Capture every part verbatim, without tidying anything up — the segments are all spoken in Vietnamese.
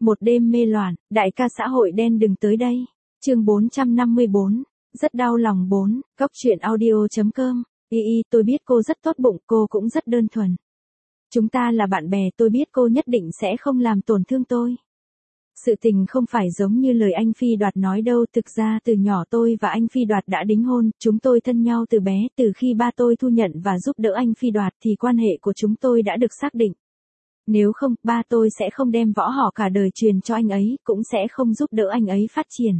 Một đêm mê loạn, đại ca xã hội đen đừng tới đây. Chương bốn trăm năm mươi bốn, rất đau lòng bốn, góc truyện audio chấm com. Y y, tôi biết cô rất tốt bụng, cô cũng rất đơn thuần. Chúng ta là bạn bè, tôi biết cô nhất định sẽ không làm tổn thương tôi. Sự tình không phải giống như lời anh Phi Đoạt nói đâu, thực ra từ nhỏ tôi và anh Phi Đoạt đã đính hôn, chúng tôi thân nhau từ bé, từ khi ba tôi thu nhận và giúp đỡ anh Phi Đoạt thì quan hệ của chúng tôi đã được xác định. Nếu không, ba tôi sẽ không đem võ họ cả đời truyền cho anh ấy, cũng sẽ không giúp đỡ anh ấy phát triển.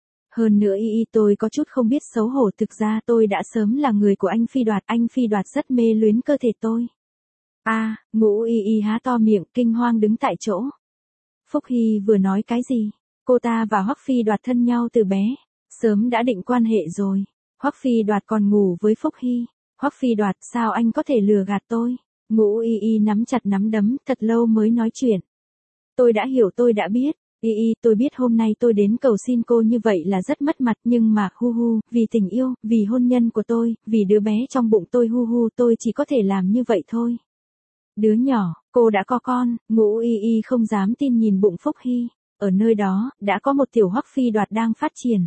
Hơn nữa y y tôi có chút không biết xấu hổ, thực ra tôi đã sớm là người của anh Phi Đoạt, anh Phi Đoạt rất mê luyến cơ thể tôi. A, à, Ngũ y y há to miệng, kinh hoang đứng tại chỗ. Phúc Hy vừa nói cái gì? Cô ta và Hoắc Phi Đoạt thân nhau từ bé, sớm đã định quan hệ rồi. Hoắc Phi Đoạt còn ngủ với Phúc Hy. Hoắc Phi Đoạt, sao anh có thể lừa gạt tôi? Ngũ y y nắm chặt nắm đấm, thật lâu mới nói chuyện. Tôi đã hiểu, tôi đã biết. Y y, tôi biết hôm nay tôi đến cầu xin cô như vậy là rất mất mặt, nhưng mà hu hu, vì tình yêu, vì hôn nhân của tôi, vì đứa bé trong bụng tôi hu hu, tôi chỉ có thể làm như vậy thôi. Đứa nhỏ, cô đã có con. Ngũ y y không dám tin nhìn bụng Phúc Hy. Ở nơi đó, đã có một tiểu Hoắc Phi Đoạt đang phát triển.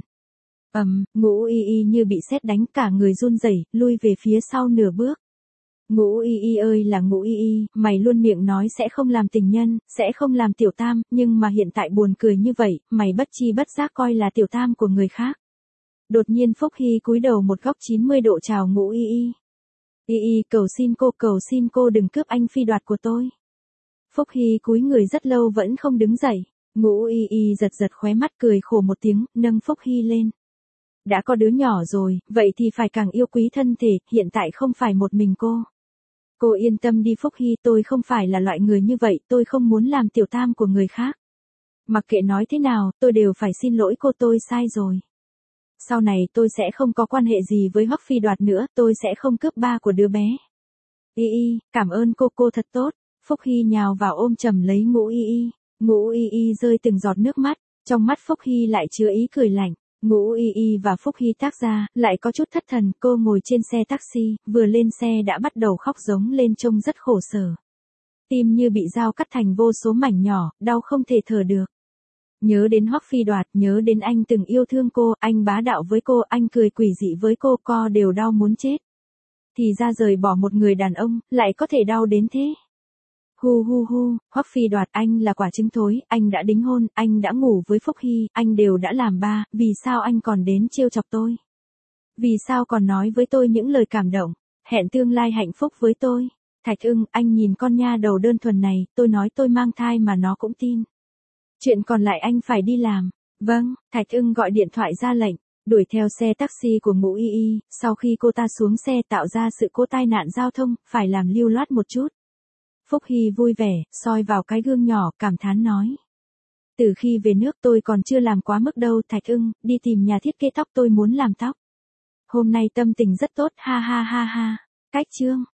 Ầm, um, Ngũ y y như bị sét đánh, cả người run rẩy, lui về phía sau nửa bước. Ngũ y y ơi là Ngũ y y, mày luôn miệng nói sẽ không làm tình nhân, sẽ không làm tiểu tam, nhưng mà hiện tại buồn cười như vậy, mày bất chi bất giác coi là tiểu tam của người khác. Đột nhiên Phúc Hy cúi đầu một góc chín mươi độ chào Ngũ y y. Y y, cầu xin cô, cầu xin cô đừng cướp anh Phi Đoạt của tôi. Phúc Hy cúi người rất lâu vẫn không đứng dậy. Ngũ y y giật giật khóe mắt, cười khổ một tiếng, nâng Phúc Hy lên. Đã có đứa nhỏ rồi, vậy thì phải càng yêu quý thân thể, hiện tại không phải một mình cô. Cô yên tâm đi Phúc Hy, tôi không phải là loại người như vậy, tôi không muốn làm tiểu tam của người khác. Mặc kệ nói thế nào, tôi đều phải xin lỗi cô, tôi sai rồi. Sau này tôi sẽ không có quan hệ gì với Hoắc Phi Đoạt nữa, tôi sẽ không cướp ba của đứa bé. Y y, cảm ơn cô, cô thật tốt. Phúc Hy nhào vào ôm chầm lấy Ngũ y y. Ngũ y y rơi từng giọt nước mắt, trong mắt Phúc Hy lại chứa ý cười lạnh. Ngũ y y và Phúc Hy tác ra, lại có chút thất thần, cô ngồi trên xe taxi, vừa lên xe đã bắt đầu khóc giống lên, trông rất khổ sở. Tim như bị dao cắt thành vô số mảnh nhỏ, đau không thể thở được. Nhớ đến Hoắc Phi Đoạt, nhớ đến anh từng yêu thương cô, anh bá đạo với cô, anh cười quỷ dị với cô, co đều đau muốn chết. Thì ra rời bỏ một người đàn ông, lại có thể đau đến thế. Hu hu hu, Hoắc Phi Đoạt, anh là quả trứng thối, anh đã đính hôn, anh đã ngủ với Phúc Hy, anh đều đã làm ba, vì sao anh còn đến trêu chọc tôi? Vì sao còn nói với tôi những lời cảm động, hẹn tương lai hạnh phúc với tôi? Thạch Ưng, anh nhìn con nha đầu đơn thuần này, tôi nói tôi mang thai mà nó cũng tin. Chuyện còn lại anh phải đi làm. Vâng, Thạch Ưng gọi điện thoại ra lệnh, đuổi theo xe taxi của Ngũ y y, sau khi cô ta xuống xe tạo ra sự cố tai nạn giao thông, phải làm lưu loát một chút. Phúc Hy vui vẻ, soi vào cái gương nhỏ, cảm thán nói. Từ khi về nước tôi còn chưa làm quá mức đâu Thạch Ưng, đi tìm nhà thiết kế tóc, tôi muốn làm tóc. Hôm nay tâm tình rất tốt, ha ha ha ha. Cách chương.